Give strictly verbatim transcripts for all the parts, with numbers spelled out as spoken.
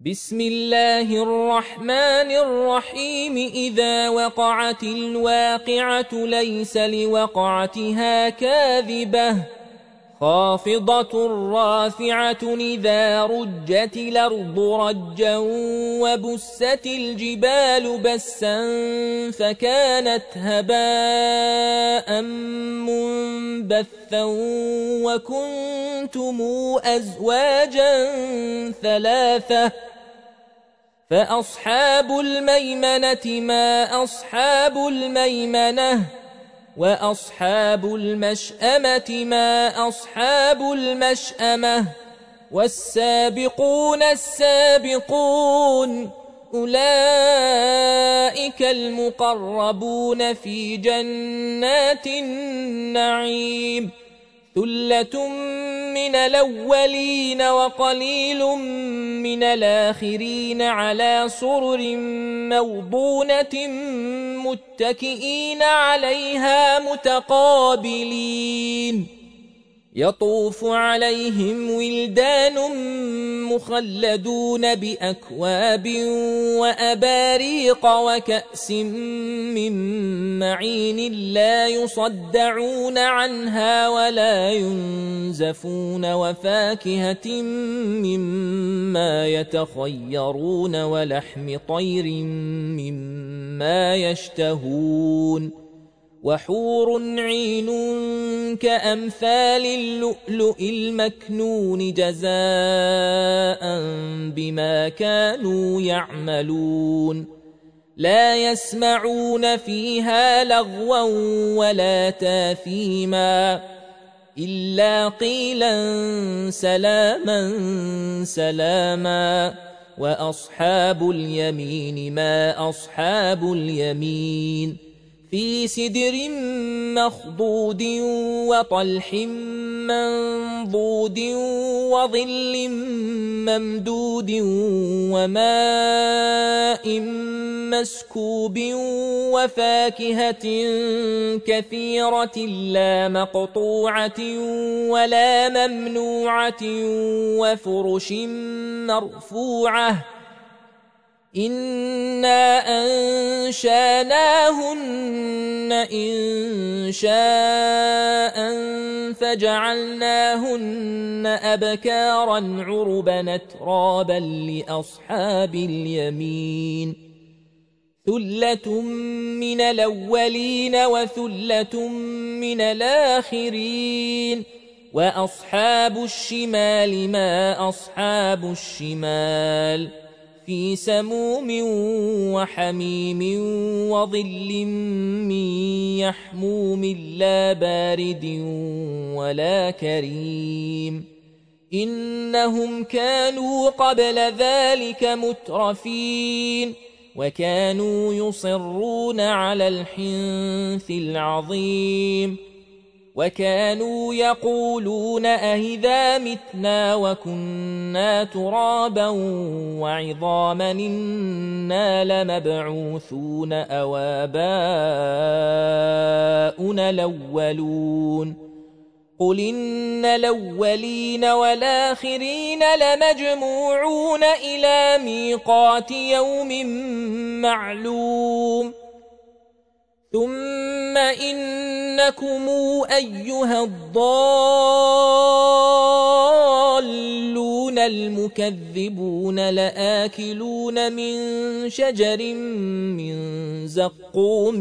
بسم الله الرحمن الرحيم إذا وقعت الواقعة ليس لوقعتها كاذبة خافضة رافعة إذا رجت الأرض رجا وبست الجبال بسا فكانت هباء منبثا وكنتم أزواجا ثلاثة فأصحاب الميمنة ما أصحاب الميمنة وأصحاب المشأمة ما أصحاب المشأمة والسابقون السابقون أولئك المقربون في جنات النعيم ثلة من الأولين وقليل من الآخرين على سرر موضونة متكئين عليها متقابلين يطوف عليهم ولدان مخلدون بأكواب وأباريق وكأس من معين لا يصدعون عنها ولا ينزفون وفاكهة مما يتخيرون ولحم طير مما يشتهون وحور عين كأمثال اللؤلؤ المكنون جزاء بما كانوا يعملون لا يسمعون فيها لغوا ولا تاثيما إلا قيلا سلاما سلاما وأصحاب اليمين ما أصحاب اليمين في سدر مخضود وطلح منضود وظل ممدود وماء مسكوب وفاكهة كثيرة لا مقطوعة ولا ممنوعة وفرش مرفوعة إنا أنشاناهن إن شاء فجعلناهن أبكارا عربا أترابا لأصحاب اليمين ثلة من الأولين وثلة من الآخرين وأصحاب الشمال ما أصحاب الشمال في سموم وحميم وظل من يحموم لا بارد ولا كريم إنهم كانوا قبل ذلك مترفين وكانوا يصرون على الحنث العظيم وكانوا يقولون أهذا متنا وكنا ترابا وعظاما إنا لمبعوثون أو آباؤنا الأولون قل إن الأولين والآخرين لمجموعون إلى ميقات يوم معلوم ثم إنكم أيها الضالون المكذبون لآكلون من شجر من زقوم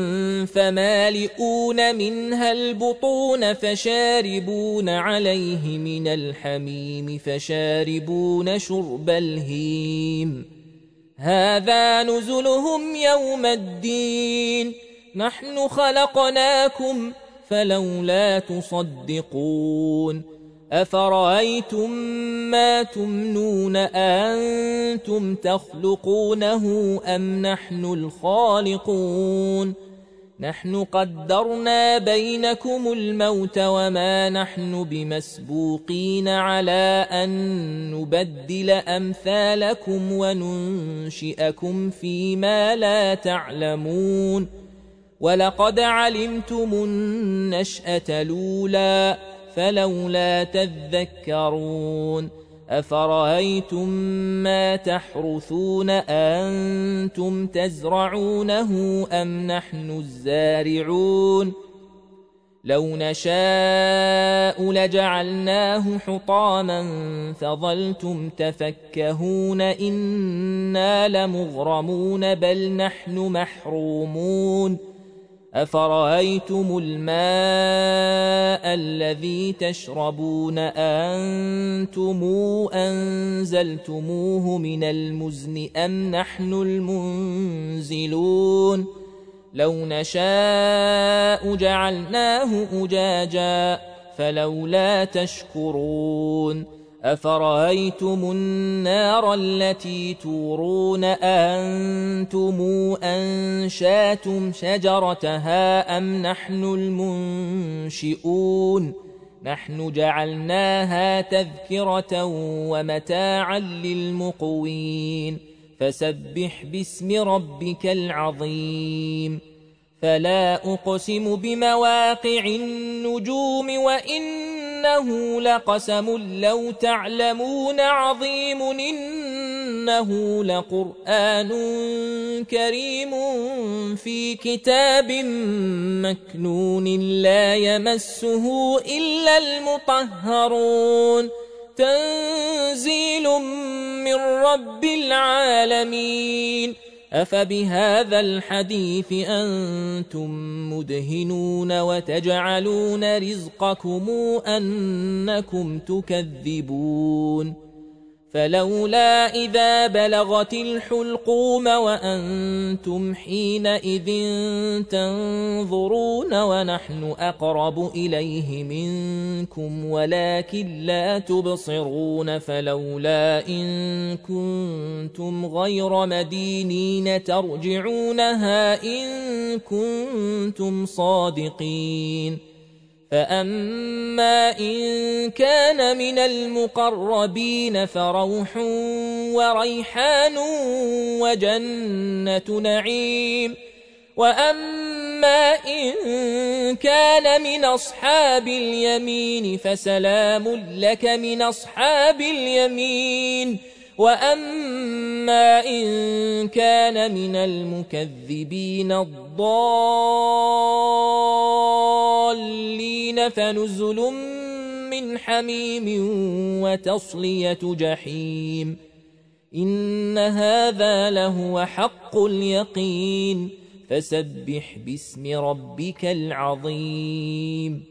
فمالئون منها البطون فشاربون عليه من الحميم فشاربون شرب الهيم هذا نزلهم يوم الدين نحن خلقناكم فلولا تصدقون أفرأيتم ما تمنون أنتم تخلقونه أم نحن الخالقون نحن قدرنا بينكم الموت وما نحن بمسبوقين على أن نبدل أمثالكم وننشئكم فيما لا تعلمون ولقد علمتم النشأة الأولى فلولا تذكرون أفرأيتم ما تحرثون أنتم تزرعونه أم نحن الزارعون لو نشاء لجعلناه حطاما فظلتم تفكهون إنا لمغرمون بل نحن محرومون أفرأيتم الماء الذي تشربون أنتم أنزلتموه من المزن أم نحن المنزلون لو نشاء جعلناه أجاجا فلولا تشكرون أفرأيتم النار التي تورون أنتم أنشأتم شجرتها أم نحن المنشئون نحن جعلناها تذكرة ومتاعا للمقوين فسبح باسم ربك العظيم فلا أقسم بمواقع النجوم وإنه لقسم لو تعلمون عظيم إنه لقرآن كريم في كتاب مكنون لا يمسه إلا المطهرون تنزيل من رب العالمين أفبهذا الحديث أنتم مدهنون وتجعلون رزقكم أنكم تكذبون فلولا إذا بلغت الحلقوم وأنتم حينئذ تنظرون ونحن أقرب إليه منكم ولكن لا تبصرون فلولا إن كنتم غير مدينين ترجعونها إن كنتم صادقين فأما إن كان من المقربين فروح وريحان وجنة نعيم وأما إن كان من أصحاب اليمين فسلام لك من أصحاب اليمين وأما إن كان من المكذبين الضالين فنزل من حميم وتصلية جحيم إن هذا لهو حق اليقين فسبح باسم ربك العظيم